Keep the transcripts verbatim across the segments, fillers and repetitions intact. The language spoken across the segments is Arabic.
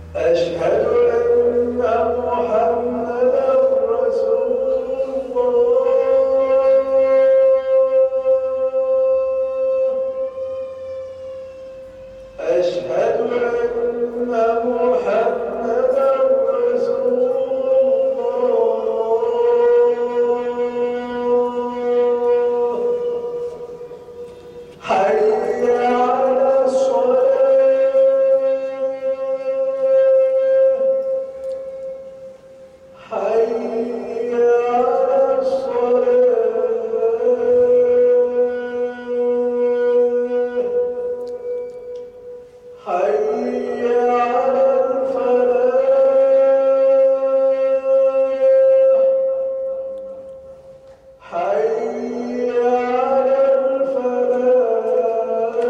أشهد أن محمدًا رسول الله. أشهد أن محمدًا رسول الله. حي على الصلاة. حي على الصلاة. حي على الفلاح. حي على الفلاح.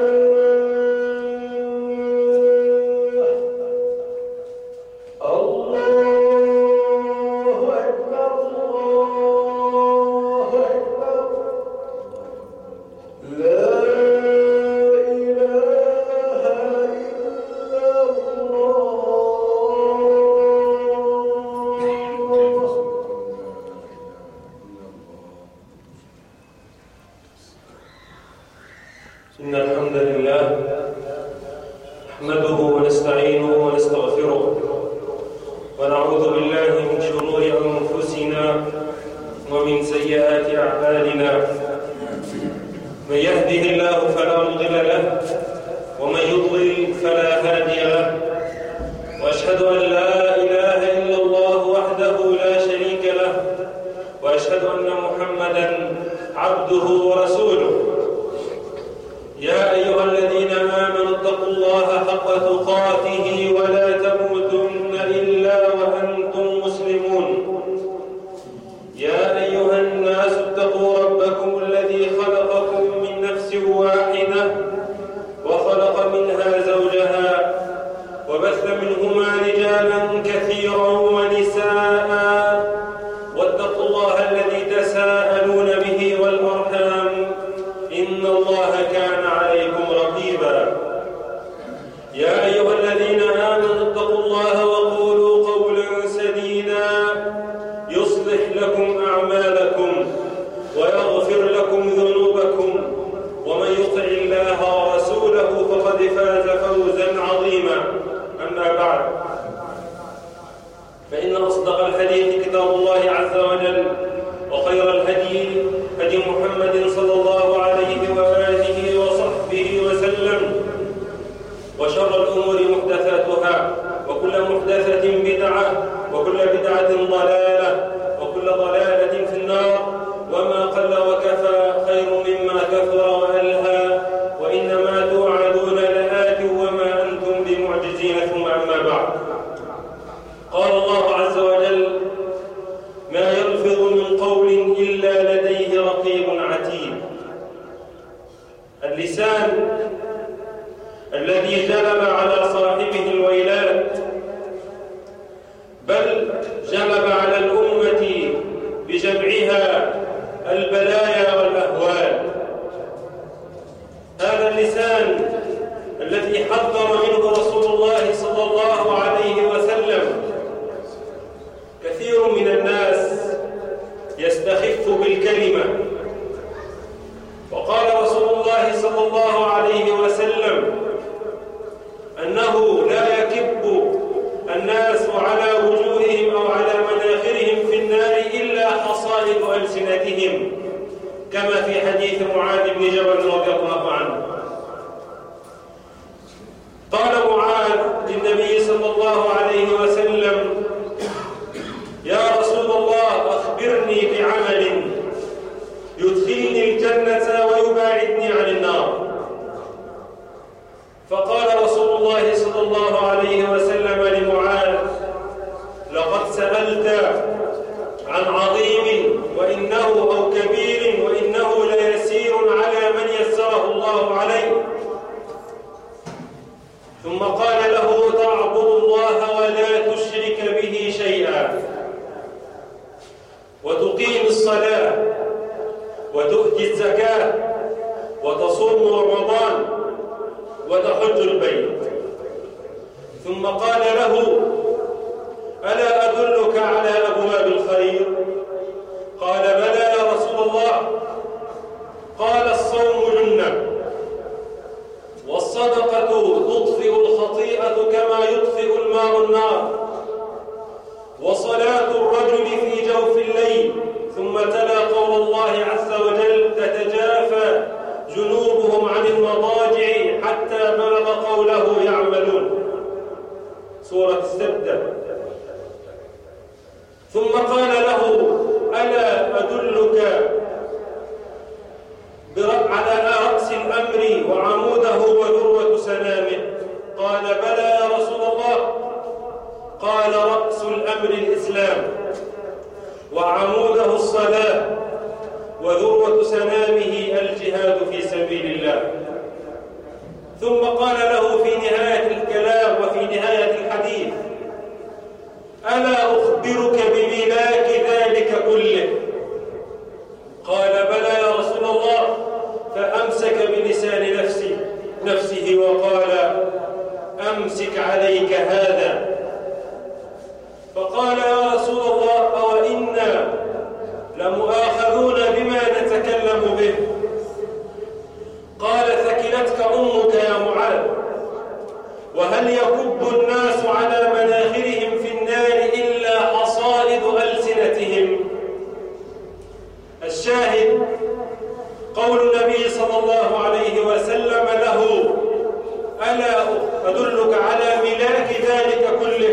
الله أكبر. الله أكبر. لا إله إلا الله. إن الحمد لله نحمده ونستعينه ونستغفره ونعوذ بالله من شرور أنفسنا ومن سيئات أعمالنا. من يهده الله فلا مضل له ومن يضلل فلا هادي له، وأشهد أن لا إله إلا الله وحده لا شريك له، وأشهد أن محمدًا عبده ورسوله. يا أيها الذين آمنوا اتقوا الله حق تقاته ولا تموتن إلا وأنتم مسلمون. يا أيها الناس اتقوا ربكم الذي خلقكم من نفس واحدة وخلق منها زوجها وبث منهما رجالا كثيرا ونساء، واتقوا الله الذي تساءلون به والأرحام إن الله كان عليكم رقيبا. يا أيها الذين آمنوا اتقوا الله وقولوا قولا سديدا يصلح لكم أعمالكم ويغفر لكم ذنوبكم، ومن يطع الله ورسوله فقد فاز فوزا عظيما. أما بعد، فإن أصدق الحديث كتاب الله عز وجل، وخير الهدي هدي محمد صلى الله عليه وآله وصحبه وسلم، وشر الأمور محدثاتها، وكل محدثة بدعة، وكل بدعة ضلالة، وكل ضلالة في النار. وما قل وكفى خير مما كثر وألهى، وإنما توعدون لآت وما أنتم بمعجزين. ثم أما بعد، قال الله عز وجل: ما يلفظ من قول إلا لديه رقيب عتيد. اللسان الذي جلب على صاحبه الويلات، بل جلب على الأمة بجمعها البلايا والأهوال. هذا اللسان الذي حذر منه رسول الله صلى الله عليه وسلم. كثير من الناس يستخف بالكلمة، وقال رسول الله صلى الله عليه وسلم أنه لا يكب الناس على وجوههم أو على مناخرهم في النار إلا حصائد ألسنتهم، كما في حديث معاذ بن جبل رضي الله عنه. قال معاذ للنبي صلى الله عليه وسلم: يا رسول الله، أخبرني بعمل يدخلني الجنة ويباعدني عن النار. فقال رسول الله صلى الله عليه وسلم لمعاذ: لقد سألت عن عظيم وإنه أو كبير وإنه ليسير على من يسره الله عليه. ثم قال له: تعبد الله ولا قال له: ألا أدلك على أبواب الخير؟ قال: بلى يا رسول الله. قال: الصوم جنة، والصدقة تطفئ الخطيئة كما يطفئ الماء النار، وصلاة الرجل في جوف الليل. ثم تلا قول الله عز وجل: تتجافى جنوبهم عن المضاجع حتى بلغ قوله يعملون، سورة السجدة. ثم قال له: ألا أدلك على رأس الأمر وعموده وذروة سنامه؟ قال: بلى يا رسول الله. قال: رأس الأمر الإسلام، وعموده الصلاة، وذروة سنامه الجهاد في سبيل الله. ثم قال له في نهاية الكلام وفي نهاية الحديث: ألا أخبرك بملاك ذلك كله؟ قال: بلى يا رسول الله. فأمسك بلسان نفسه, نفسه وقال: أمسك عليك هذا. فقال: يا رسول الله، أو إنا لمؤاخذون بما نتكلم به؟ قال: ثكلتك أمك يا معاذ، وهل يكب الناس على مناخرهم في النار إلا حصائد ألسنتهم؟ الشاهد قول النبي صلى الله عليه وسلم له: ألا أدلك على ملاك ذلك كله؟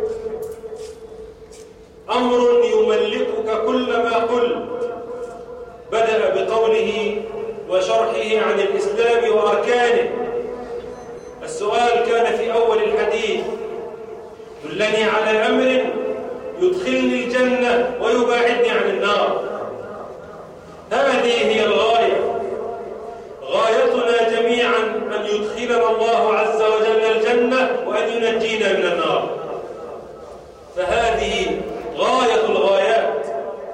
أمر يملكك كل ما قلت. بدأ بقوله وشرحه عن الإسلام وأركانه. السؤال كان في أول الحديث: دلني على أمر يدخلني الجنة ويباعدني عن النار. هذه هي الغاية. غايتنا جميعا أن يدخلنا الله عز وجل الجنة وأن ينجينا من النار. فهذه غاية الغايات.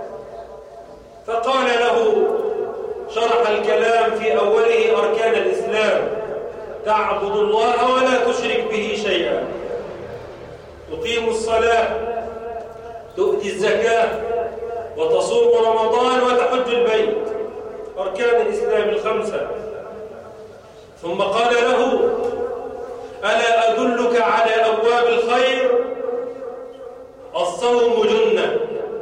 فقال له، شرح الكلام في أوله أركان الإسلام: تعبد الله ولا تشرك به شيئا، تقيم الصلاة، تؤتي الزكاة، وتصوم رمضان، وتحج البيت. أركان الإسلام الخمسة. ثم قال له: ألا أدلك على أبواب الخير؟ الصوم جنة،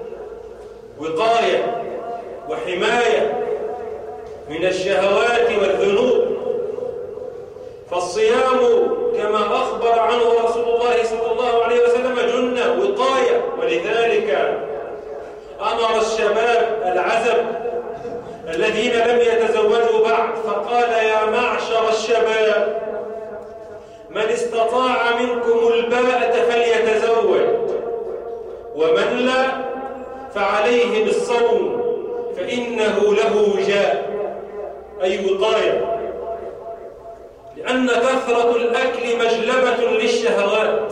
وقاية وحماية من الشهوات والذنوب. فالصيام كما أخبر عنه رسول الله صلى الله عليه وسلم جنة، وقاية. ولذلك أمر الشباب العزب الذين لم يتزوجوا بعد فقال: يا معشر الشباب، من استطاع منكم الباءة فليتزوج، ومن لا فعليه بالصوم فإنه له وجاء، أي وقاية. لأن كثرة الأكل مجلبة للشهوات.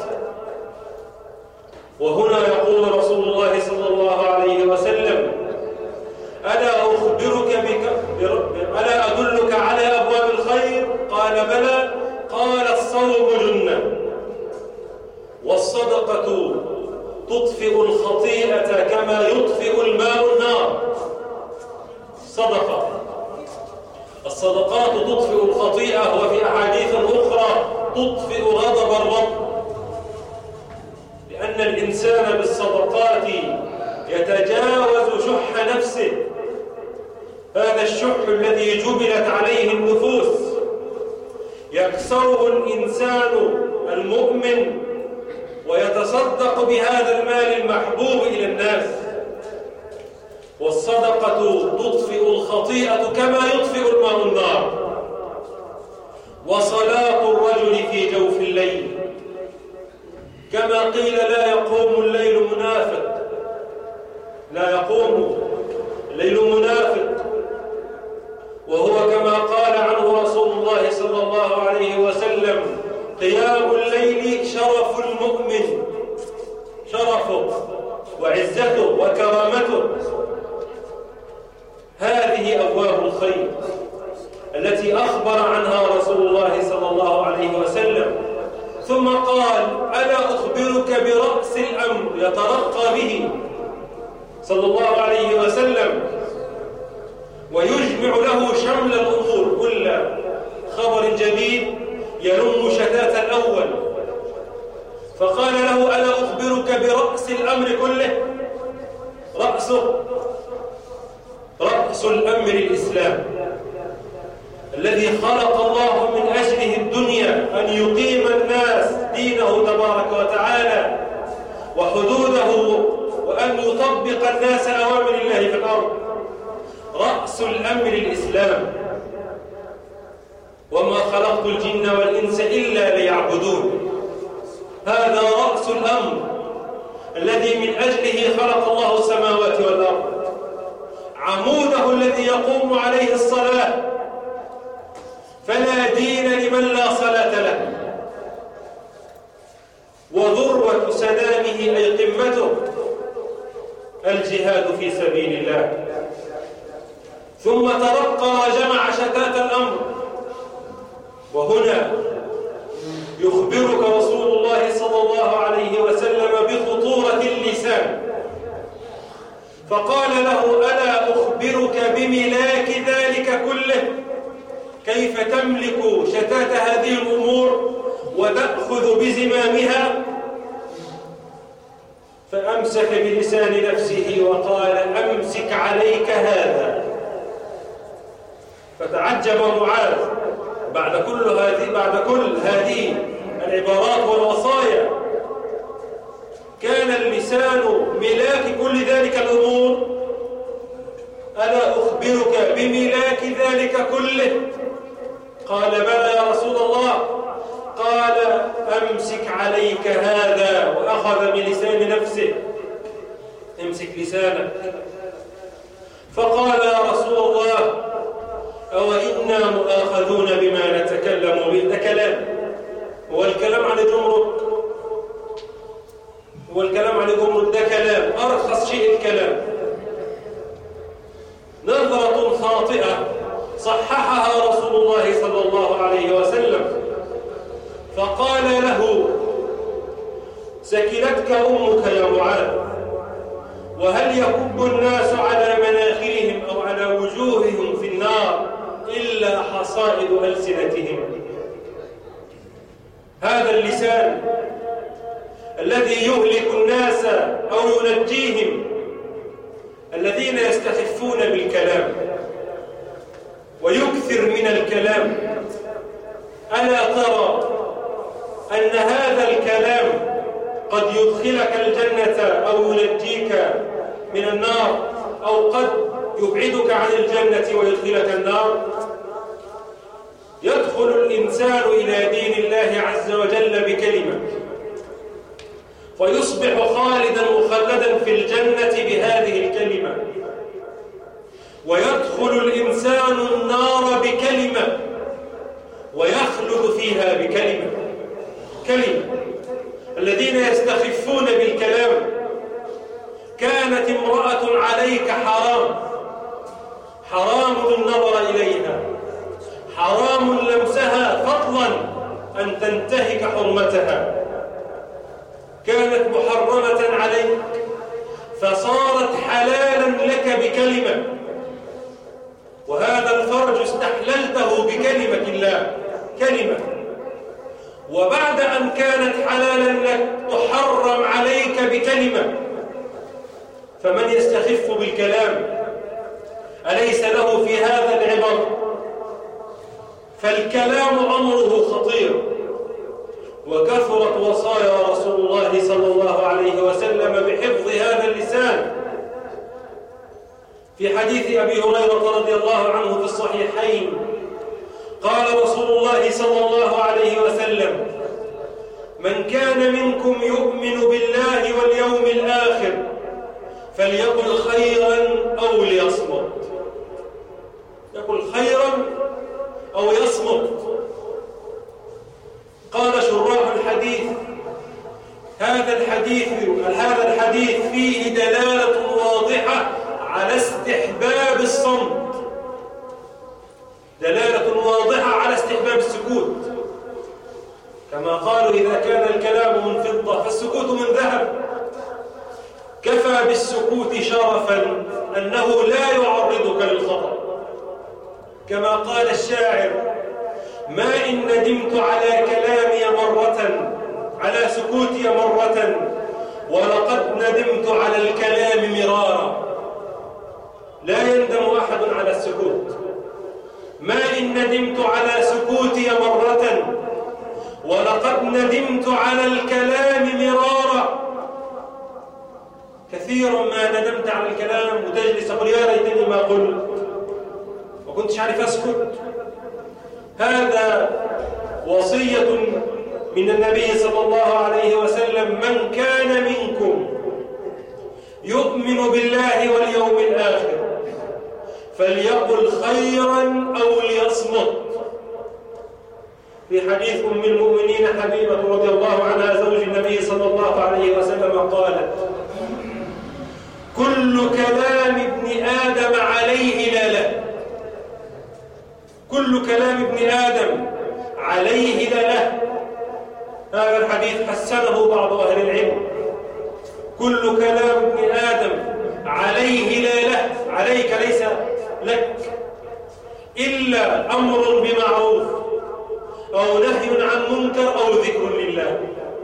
وهنا يقول رسول الله صلى الله عليه وسلم: ألا أخبرك بك ألا أدلك على أبواب الخير؟ قال: بلى. قال: الصوم جنة، والصدقة تطفئ الخطيئة كما يطفئ الماء النار. صدقة، الصدقات تطفئ الخطيئة، وفي أحاديث أخرى تطفئ غضب الرب، لأن الإنسان بالصدقات يتجاوز شح نفسه. هذا الشح الذي جبلت عليه النفوس يكسره الإنسان المؤمن ويتصدق بهذا المال المحبوب إلى الناس. والصدقة تطفئ الخطيئة كما يطفئ الماء النار. وصلاة الرجل في جوف الليل، كما قيل: لا يقوم الليل منافق، لا يقوم الليل منافق، وهو كما قال عنه رسول الله صلى الله عليه وسلم: قيام الليل شرف المؤمن، شرفه وعزته وكرامته. هذه أبواب الخير التي أخبر عنها رسول الله صلى الله عليه وسلم. ثم قال: ألا أخبرك برأس الأمر يترقى به صلى الله عليه وسلم ويجمع له شمل الأمور، كل خبر جديد يلم شتات الأول. فقال له: ألا أخبرك برأس الأمر كله؟ رأسه رأس الأمر الإسلام الذي خلق الله من أجله الدنيا، أن يقيم الناس دينه تبارك وتعالى وحدوده، وأن يطبق الناس أوامر الله في الأرض. رأس الأمر الإسلام. وما خلقت الجن والإنس إلا ليعبدون. هذا رأس الأمر الذي من أجله خلق الله السماوات والأرض، عموده الذي يقوم عليه الصلاة، فلا دين لمن لا صلاة له، وذروة سنامه أي قمته الجهاد في سبيل الله. ثم ترقى وجمع شتات الأمر، وهنا يخبرك رسول الله صلى الله عليه وسلم بخطورة اللسان، فقال له: ألا أخبرك بملاك ذلك كله؟ كيف تملك شتات هذه الأمور وتأخذ بزمامها؟ فأمسك بلسان نفسه وقال: أمسك عليك هذا. فتعجب معاذ بعد كل هذه بعد كل هذه العبارات والوصايا. كان اللسان ملاك كل ذلك الأمور. ألا أخبرك بملاك ذلك كله؟ قال: بلى يا رسول الله. قال: أمسك عليك هذا. وأخذ بلسان نفسه: امسك لسانك. فقال: يا رسول الله، أو إنا مؤاخذون بما نتكلم به؟ ده كلام. هو الكلام عن جمرك، هو الكلام عن جمرك ده كلام، أرخص شيء الكلام. نظرة خاطئة صححها رسول الله صلى الله عليه وسلم، فقال له: سكلتك أمك يا معاذ. وهل يكب الناس على مناخرهم أو على وجوههم في النار إلا حصائد ألسنتهم؟ هذا اللسان الذي يهلك الناس أو ينجيهم، الذين يستخفون بالكلام ويكثر من الكلام. ألا ترى أن هذا الكلام قد يدخلك الجنة أو ينجيك من النار، أو قد يبعدك عن الجنة ويدخلك النار؟ يدخل الإنسان إلى دين الله عز وجل بكلمة، فيصبح خالدا مخلدا في الجنة بهذه الكلمة، ويدخل الإنسان النار بكلمة ويخلد فيها بكلمة. كلمة. الذين يستخفون بالكلام: كانت امرأة عليك حرام، حرام النظر إليها، حرام لمسها، فضلا أن تنتهك حرمتها. كانت محرمة عليك فصارت حلالا لك بكلمة، وهذا الفرج استحللته بكلمة الله، كلمة. وبعد أن كانت حلالا لك تحرم عليك بكلمة. فمن يستخف بالكلام أليس له في هذا العبر؟ فالكلام أمره خطير، وكثرت وصايا رسول الله صلى الله عليه وسلم بحفظ هذا اللسان. في حديث أبي هريرة رضي الله عنه في الصحيحين قال رسول الله صلى الله عليه وسلم: من كان منكم يؤمن بالله واليوم الآخر فليقل خيرا أو ليصمت. يقول خيرا أو يصمت. قال شراح الحديث: هذا الحديث هذا الحديث فيه دلالة واضحة على استحباب الصمت، دلالة واضحة على استحباب السكوت، كما قالوا إذا كان الكلام من فضة فالسكوت من ذهب. كفى بالسكوت شرفا أنه لا يعرضك للخطأ. كما قال الشاعر: ما إن ندمت على كلامي مرة، على سكوتي مرة، ولقد ندمت على الكلام مرارا. لا يندم أحد على السكوت. ما إن ندمت على سكوتي مرة، ولقد ندمت على الكلام مرارا. كثيرا ما ندمت على الكلام وتجلس تقول يا ليتني ما قلت وكنتش عارف أسكت. هذا وصية من النبي صلى الله عليه وسلم: من كان منكم يؤمن بالله واليوم الآخر فليقل خيرا أو ليصمت. في حديث أم المؤمنين حبيبة رضي الله عنها زوج النبي صلى الله عليه وسلم قالت: كل كلام ابن آدم عليه لا له. كل كلام ابن آدم عليه لا له. هذا الحديث حسنه بعض أهل العلم. كل كلام ابن آدم عليه لا له، عليك ليس لك، إلا أمر بمعروف أو نهي عن منكر أو ذكر لله.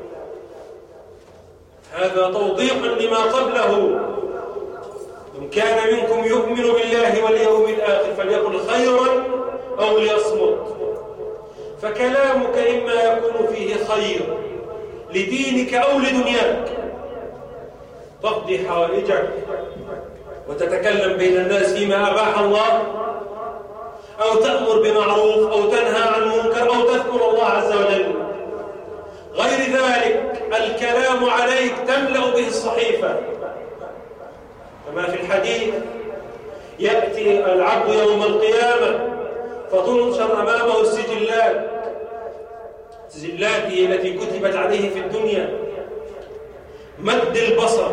هذا توضيح لما قبله: إن كان منكم يؤمن بالله واليوم الآخر فليقل خيرا أو ليصمت. فكلامك إما يكون فيه خير لدينك أو لدنياك، تقضي حوائجك وتتكلم بين الناس فيما أباح الله، أو تأمر بمعروف أو تنهى عن منكر أو تذكر الله عز وجل. غير ذلك الكلام عليك تملأ به الصحيفة. كما في الحديث: يأتي العبد يوم القيامة فتنشر أمامه السجلات، سجلاته التي كتبت عليه في الدنيا مد البصر.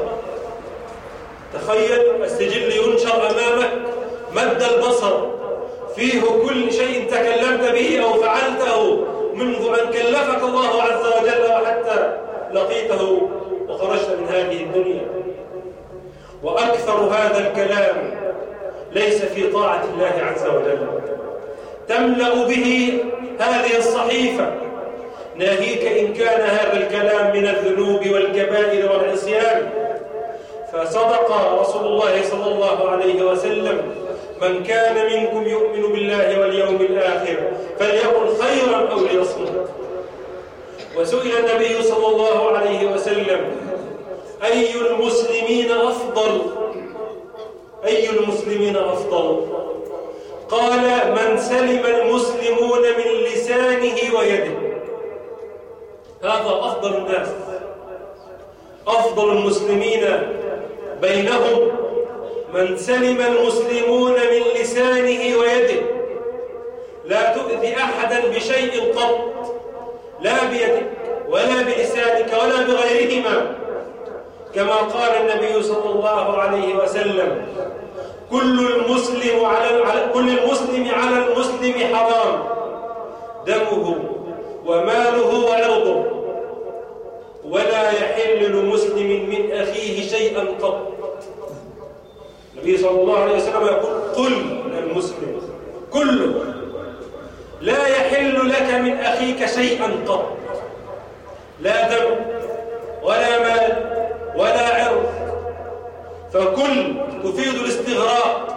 تخيل السجل ينشر أمامك مد البصر، فيه كل شيء تكلمت به أو فعلته منذ أن كلفك الله عز وجل وحتى لقيته وخرجت من هذه الدنيا. وأكثر هذا الكلام ليس في طاعة الله عز وجل. تملأ به هذه الصحيفة، ناهيك إن كان هذا الكلام من الذنوب والكبائر والعصيان. فصدق رسول الله صلى الله عليه وسلم: من كان منكم يؤمن بالله واليوم الآخر فليقل خيرا أو ليصمت. وسئل النبي صلى الله عليه وسلم: أي المسلمين أفضل؟ أي المسلمين أفضل؟ قال: من سلم المسلمون من لسانه ويده. هذا أفضل الناس. أفضل المسلمين بينهم من سلم المسلمون من لسانه ويده. لا تؤذي أحدا بشيء قط، لا بيدك ولا بلسانك ولا بغيرهما. كما قال النبي صلى الله عليه وسلم: كل المسلم على كل المسلم على المسلم حرام، دمه وماله وعرضه، ولا يحل لمسلم من أخيه شيئا قط. النبي صلى الله عليه وسلم يقول: قل المسلم كله، لا يحل لك من أخيك شيئا قط، لا دم ولا مال ولا عرض. فكل تفيد الاستغراق.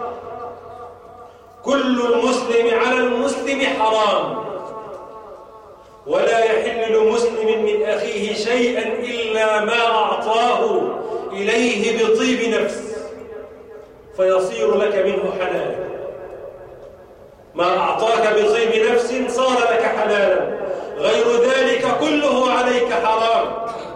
كل المسلم على المسلم حرام، ولا يحل لمسلم من أخيه شيئا إلا ما أعطاه إليه بطيب نفس فيصير لك منه حلالا. ما أعطاك بطيب نفس صار لك حلالا، غير ذلك كله عليك حرام.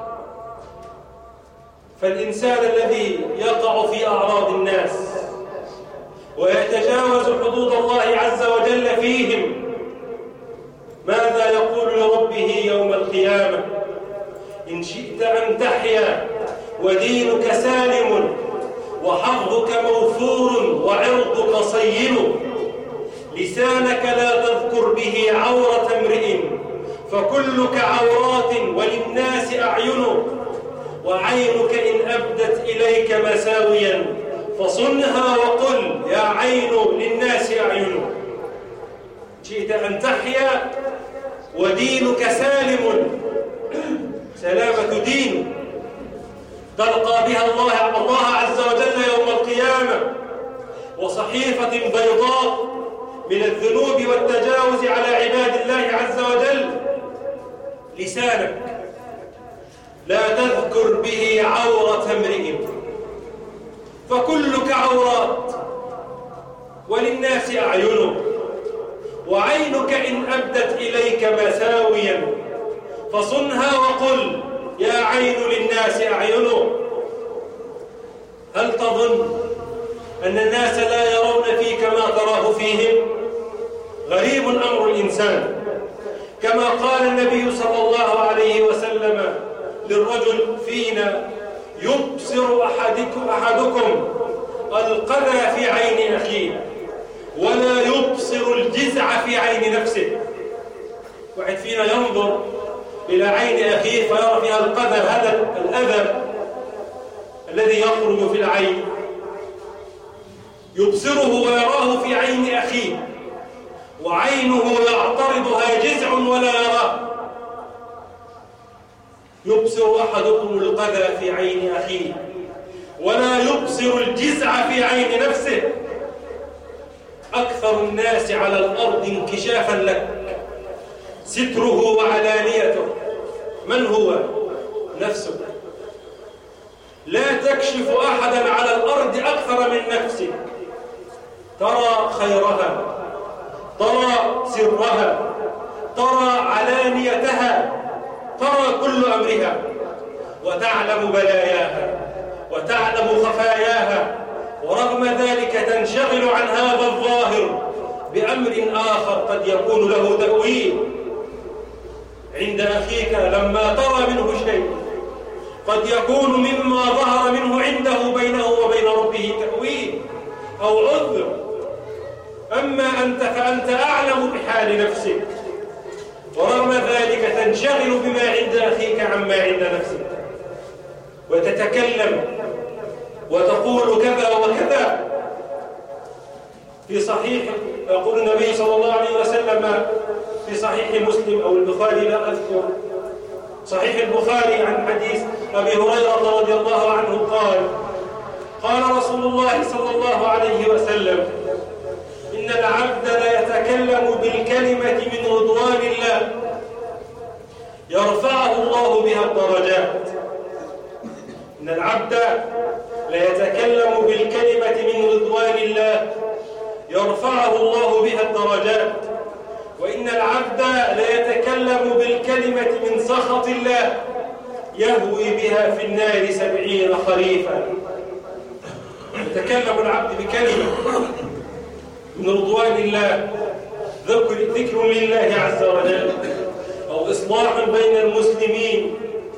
فالإنسان الذي يقع في أعراض الناس ويتجاوز حدود الله عز وجل فيهم، ماذا يقول لربه يوم القيامة؟ إن شئت أن تحيا ودينك سالم وحظك موفور وعرضك صين، لسانك لا تذكر به عورة امرئ فكلك عورات وللناس أعين، وعينك إن أبدت إليك مساويا فصنها وقل يا عين للناس أعين. جئت أن تحيا ودينك سالم، سلامة دين تلقى بها الله الله عز وجل يوم القيامة، وصحيفة بيضاء من الذنوب والتجاوز على عباد الله عز وجل. لسانك لا تذكر به عورة امرئ، فكلك عورات وللناس أعين، وعينك إن أبدت إليك مساويا فصنها وقل يا عين للناس أعين. هل تظن أن الناس لا يرون فيك ما تراه فيهم؟ غريب أمر الإنسان، كما قال النبي صلى الله عليه وسلم للرجل فينا يبصر أحدكم, أحدكم القذى في عين أخيه ولا يبصر الجزع في عين نفسه. واحد فينا ينظر إلى عين أخيه فيرى فيها القذى، هذا الأذى الذي يخرج في العين يبصره ويراه في عين أخيه، وعينه يعترضها جزع ولا يراه. يبصر أحدكم القذى في عين أخيه ولا يبصر الجزع في عين نفسه. أكثر الناس على الأرض انكشافا لك ستره وعلانيته. من هو؟ نفسك. لا تكشف أحدا على الأرض أكثر من نفسك. ترى خيرها، ترى سرها، ترى علانيتها، ترى كل أمرها، وتعلم بلاياها وتعلم خفاياها، ورغم ذلك تنشغل عن هذا الظاهر بأمر آخر قد يكون له تأويل. عند أخيك لما ترى منه شيء قد يكون مما ظهر منه عنده بينه وبين ربه تأويل أو عذر. أما أنت فأنت أعلم بحال نفسك، ورغم ذلك تنشغل بما عند أخيك عما عند نفسك، وتتكلم وتقول كذا وكذا. في صحيح يقول النبي صلى الله عليه وسلم في صحيح مسلم أو البخاري لا أذكر، صحيح البخاري عن حديث أبي هريرة رضي الله عنه قال قال رسول الله صلى الله عليه وسلم إن العبد ليتكلم بالكلمة من رضوان الله يرفعه الله بها الدرجات. إن العبد ليتكلم بالكلمة من رضوان الله يرفعه الله بها الدرجات، وإن العبد ليتكلم بالكلمة من سخط الله يهوي بها في النار سبعين خريفا. يتكلم العبد بكلمة من رضوان الله، ذكر, ذكر لله عز وجل، أو إصلاح بين المسلمين،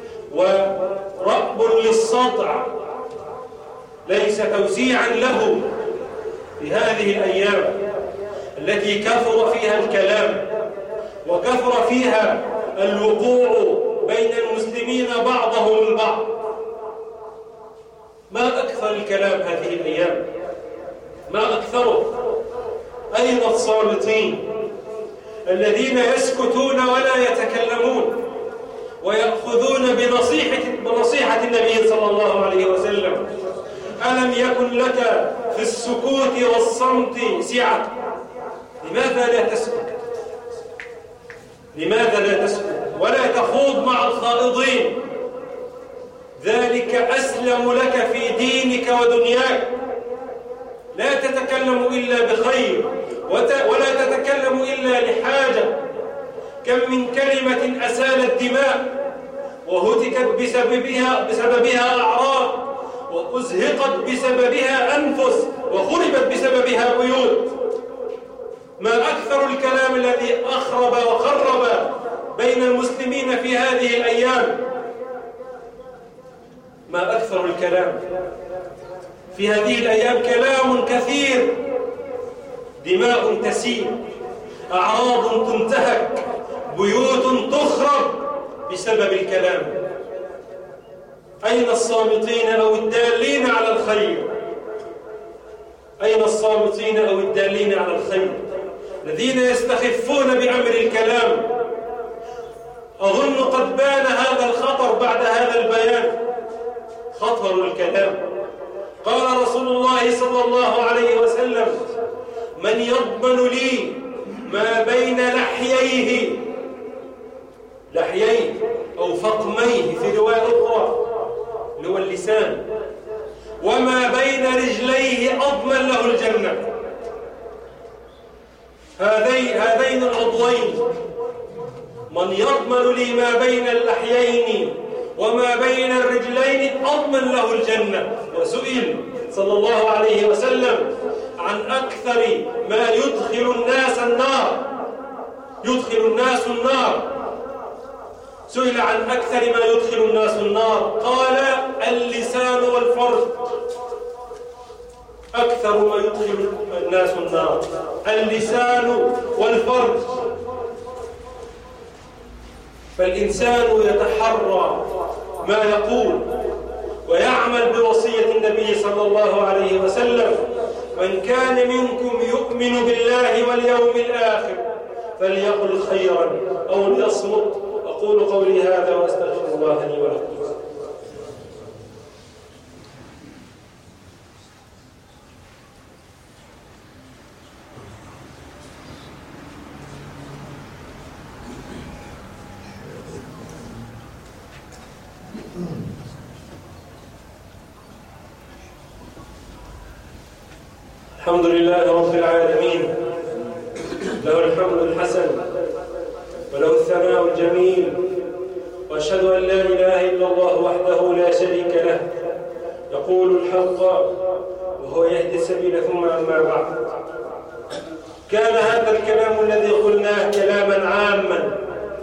ورأب للسطع، ليس توسيعا له في هذه الأيام التي كثر فيها الكلام وكثر فيها الوقوع بين المسلمين بعضهم البعض. ما أكثر الكلام هذه الأيام، ما أكثره. أين الصامتين الذين يسكتون ولا يتكلمون ويأخذون بنصيحة, بنصيحة النبي صلى الله عليه وسلم؟ ألم يكن لك في السكوت والصمت سعة؟ لماذا لا تسكت؟ لماذا لا تسكت ولا تخوض مع الخائضين؟ ذلك أسلم لك في دينك ودنياك. لا تتكلم إلا بخير ولا تتكلم إلا لحاجة. كم من كلمة أسالت دماء وهتكت بسببها, بسببها أعراض، وأزهقت بسببها أنفس، وخربت بسببها بيوت. ما أكثر الكلام الذي أخرب وخرب بين المسلمين في هذه الأيام. ما أكثر الكلام في هذه الأيام. كلام كثير، دماء تسيل، أعراض تنتهك، بيوت تخرب بسبب الكلام. أين الصامتين أو الدالين على الخير؟ أين الصامتين أو الدالين على الخير الذين يستخفون بأمر الكلام؟ أظن قد بان هذا الخطر بعد هذا البيان، خطر الكلام. قال رسول الله صلى الله عليه وسلم: من يضمن لي ما بين لحييه، لحييه أو فقميه في رواية أخرى اللي هو اللسان، وما بين رجليه أضمن له الجنة. هذين هذين العضوين، من يضمن لي ما بين اللحيين وما بين الرجلين أضمن له الجنة. وسئل صلى الله عليه وسلم عن أكثر ما يدخل الناس النار، يدخل الناس النار، سئل عن أكثر ما يدخل الناس النار، قال: اللسان والفرج. أكثر ما يدخل الناس النار اللسان والفرج. فالإنسان يتحرى ما يقول ويعمل بوصية النبي صلى الله عليه وسلم: من كان منكم يؤمن بالله واليوم الآخر فليقل خيرا أو ليصمت. أقول قولي هذا وأستغفر الله لي ولكم. الحمد لله رب العالمين، له الحمد الحسن وله الثناء الجميل، وأشهد أن لا إله إلا الله وحده لا شريك له، يقول الحق وهو يهدي السبيل. ثم أما بعد، كان هذا الكلام الذي قلناه كلاما عاما،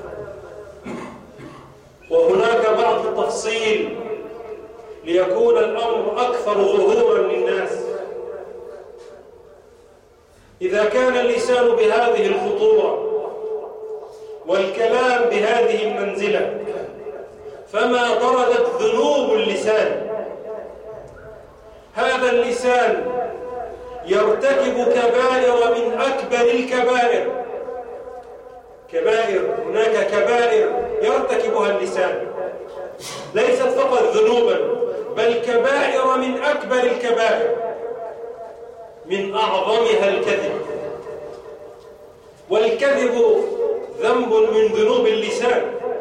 وهناك بعض التفصيل ليكون الأمر أكثر ظهورا للناس. إذا كان اللسان بهذه الخطورة والكلام بهذه المنزلة، فما ضربت ذنوب اللسان. هذا اللسان يرتكب كبائر من أكبر الكبائر. كبائر، هناك كبائر يرتكبها اللسان، ليست فقط ذنوبا بل كبائر من أكبر الكبائر، من أعظمها الكذب. والكذب ذنب من ذنوب اللسان.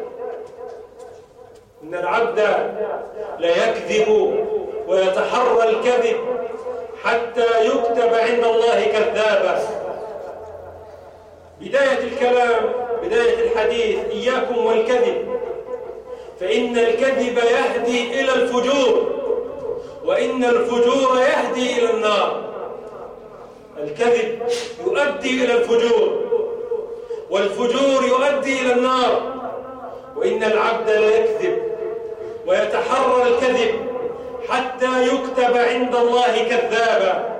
إن العبد لا يكذب ويتحرى الكذب حتى يكتب عند الله كذابا. بداية الكلام، بداية الحديث: إياكم والكذب، فإن الكذب يهدي إلى الفجور، وإن الفجور يهدي إلى النار. الكذب يؤدي إلى الفجور، والفجور يؤدي إلى النار. وإن العبد لا يكذب ويتحرى الكذب حتى يكتب عند الله كذابا.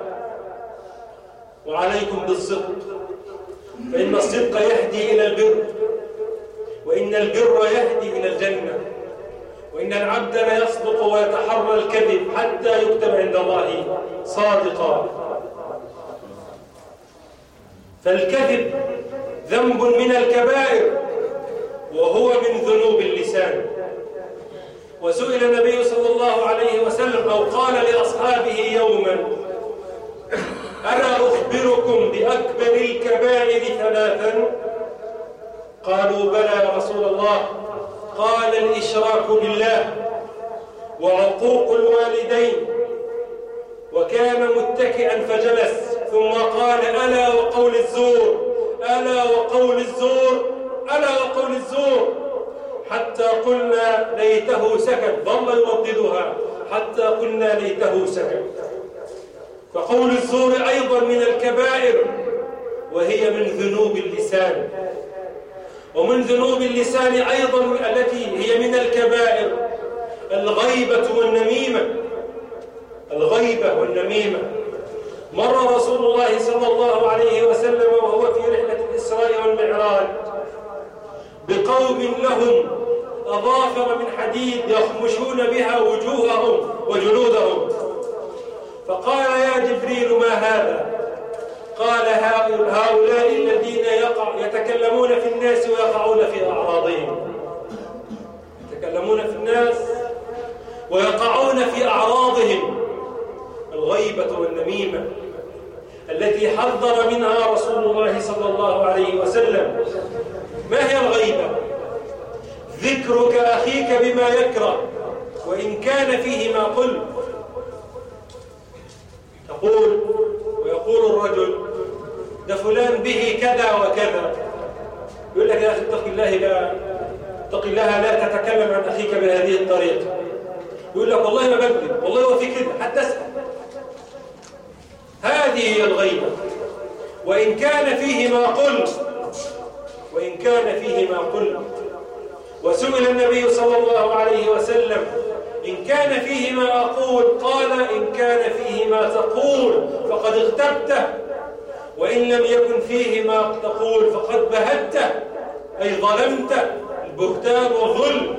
وعليكم بالصدق، فإن الصدق يهدي إلى البر، وإن البر يهدي إلى الجنة. وإن العبد لا يصدق ويتحرى الكذب حتى يكتب عند الله صادقا. فالكذب ذنب من الكبائر، وهو من ذنوب اللسان. وسئل النبي صلى الله عليه وسلم أو قال لأصحابه يوما: ألا أخبركم بأكبر الكبائر ثلاثا؟ قالوا: بلى يا رسول الله. قال: الإشراك بالله، وعقوق الوالدين. وكان متكئا فجلس، ثم قال: ألا وقول الزور، ألا وقول الزور، ألا وقول الزور، حتى قلنا ليته سكت. ظل يرددها حتى قلنا ليته سكت. فقول الزور أيضا من الكبائر، وهي من ذنوب اللسان. ومن ذنوب اللسان أيضا التي هي من الكبائر الغيبة والنميمة. الغيبة والنميمة. مر رسول الله صلى الله عليه وسلم وهو في رحلة الإسراء والمعراج بقوم لهم أظافر من حديد يخمشون بها وجوههم وجلودهم. فقال يا جبريل ما هذا؟ قال هؤلاء الذين يقع يتكلمون في الناس ويقعون في أعراضهم. يتكلمون في الناس ويقعون في أعراضهم، الغيبة والنميمة التي حذر منها رسول الله صلى الله عليه وسلم. ما هي الغيبة؟ ذكرك أخيك بما يكره وإن كان فيه ما قل. تقول ويقول الرجل ده فلان به كذا وكذا، يقول لك يا أخي اتق الله، لا اتق الله لا تتكلم عن أخيك بهذه الطريقة. يقول لك والله ما بكذب، والله هو في كده، حتى اسأل. هذه هي الغيبة. وإن كان فيه ما قل، وإن كان فيه ما قل. وسئل النبي صلى الله عليه وسلم إن كان فيه ما أقول؟ قال إن كان فيه ما تقول فقد اغتبته، وإن لم يكن فيه ما تقول فقد بهته، أي ظلمته، البهتان والظلم.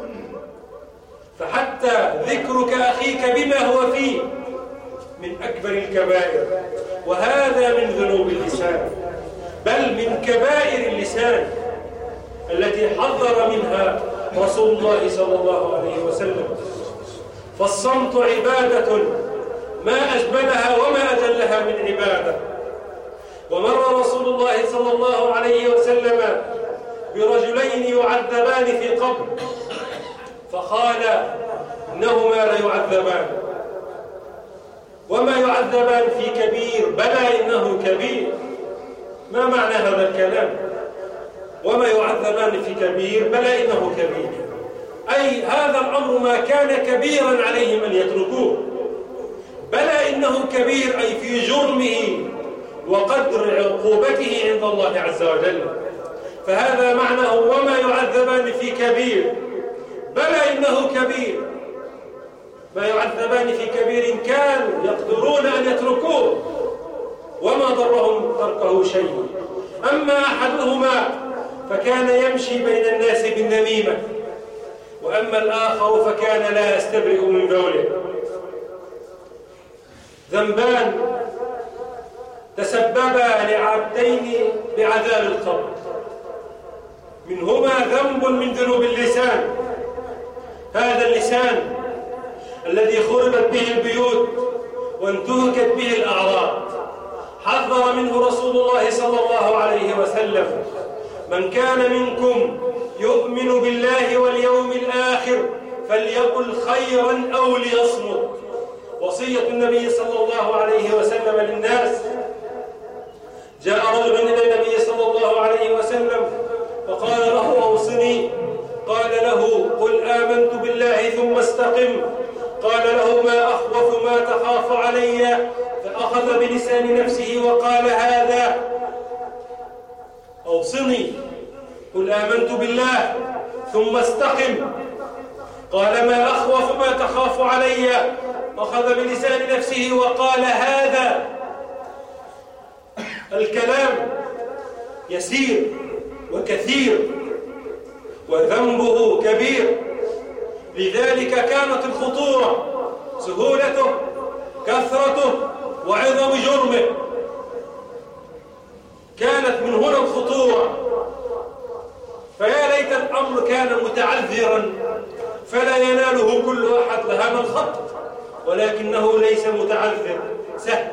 فحتى ذكرك أخيك بما هو فيه من أكبر الكبائر، وهذا من ذنوب اللسان، بل من كبائر اللسان التي حذر منها رسول الله صلى الله عليه وسلم. فالصمت عبادة ما أجملها وما أجلها من عبادة. ومر رسول الله صلى الله عليه وسلم برجلين يعذبان في قبر، فقال إنهما ليعذبان. وما يعذبان في كبير؟ بلى إنه كبير. ما معنى هذا الكلام؟ وما يعذبان في كبير بلى إنه كبير، أي هذا الأمر ما كان كبيرا عليهم أن يتركوه. بلى إنه كبير أي في جرمه وقدر عقوبته عند الله عز وجل. فهذا معناه وما يعذبان في كبير بلى إنه كبير. ما يعذبان في كبير كانوا يقدرون أن يتركوه وما ضرهم تركه شيء. أما أحدهما فكان يمشي بين الناس بالنميمة، وأما الآخر فكان لا يستبرئ من بوله. ذنبان تسببا لعبدين بعذاب القبر، منهما ذنب من ذنوب اللسان، هذا اللسان الذي خربت به البيوت وانتهكت به الأعراض. حذر منه رسول الله صلى الله عليه وسلم: من كان منكم يؤمن بالله واليوم الآخر فليقل خيرا أو ليصمت. وصية النبي صلى الله عليه وسلم للناس. جاء رجل إلى النبي صلى الله عليه وسلم فقال له: أوصني. قال له: قل آمنت بالله ثم استقم. قال له: ما أخوف ما تخاف علي؟ فأخذ بلسان نفسه وقال: هذا. أوصني. قل آمنت بالله ثم استقم. قال: ما أخوف ما تخاف علي؟ أخذ بلسان نفسه وقال: هذا. الكلام يسير وكثير وذنبه كبير، لذلك كانت الخطورة سهولته، كثرته، وعظم جرمه. كانت من هنا الخطورة. فيا ليت الأمر كان متعذرا فلا يناله كل أحد لهذا الخط، ولكنه ليس متعذر، سهل.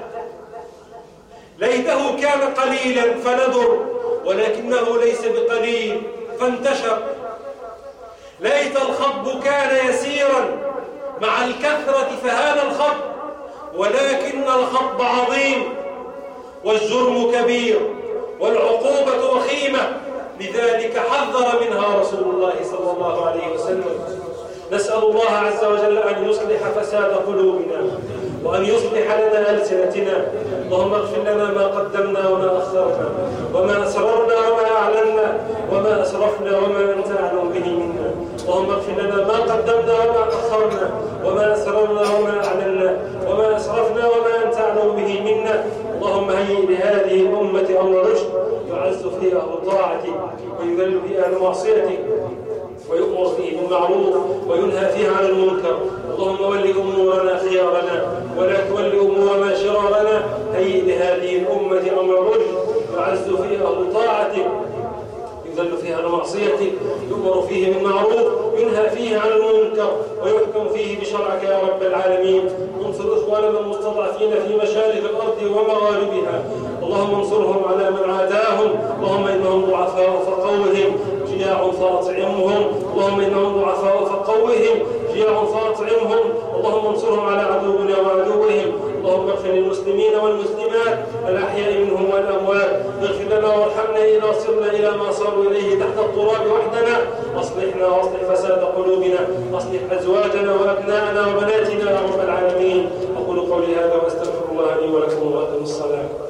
ليته كان قليلا فندر، ولكنه ليس بقليل فانتشر. ليت الخطب كان يسيرا مع الكثرة فهان الخطب، ولكن الخطب عظيم والجرم كبير والعقوبة وخيمة، لذلك حذر منها رسول الله صلى الله عليه وسلم. نسأل الله عز وجل أن يصلح فساد قلوبنا وأن يصلح لنا ألسنتنا. اللهم اغفر لنا ما قدمنا وما أخرنا وما أسررنا وما أعلنا وما أسرفنا وما أنت أعلم به منا. اللهم اغفر لنا ما قدمنا وما أخرنا وما أسررنا وما أعلنا وما أسرفنا وما أنت أعلم به منا. اللهم هيئ لهذه الأمة أمر رشد يعز فيه أهل طاعتك ويذل فيه أهل معصيتك. معصيتك، ويؤمر فيه بالمعروف وينهى فيه عن المنكر. اللهم ول أمورنا خيارنا ولا تول أمورنا شرارنا. هيئ لهذه الأمة أمر رشد يعز فيه أهل طاعتك، يذل فيه عن معصيتك، يؤمر فيه بالمعروف، ينهى فيه عن المنكر، ويحكم فيه بشرعك يا رب العالمين. انصر إخواننا المستضعفين في مشارق الأرض ومغاربها، اللهم انصرهم على من عاداهم. اللهم إنهم ضعفاء فقوهم، جياع فاطعمهم. اللهم إنهم ضعفاء فقوهم، جياع فاطعمهم. اللهم انصرهم على عدونا وعدوهم. اللهم اغفر للمسلمين والمسلمات الأحياء منهم والأموات. اغفر لنا وارحمنا إذا صرنا إلى ما صاروا إليه تحت التراب وحدنا. أصلحنا وأصلح فساد قلوبنا، أصلح أزواجنا وأبناءنا وبناتنا يا رب العالمين. أقول قولي هذا وأستغفر الله لي ولكم وأقم الصلاة.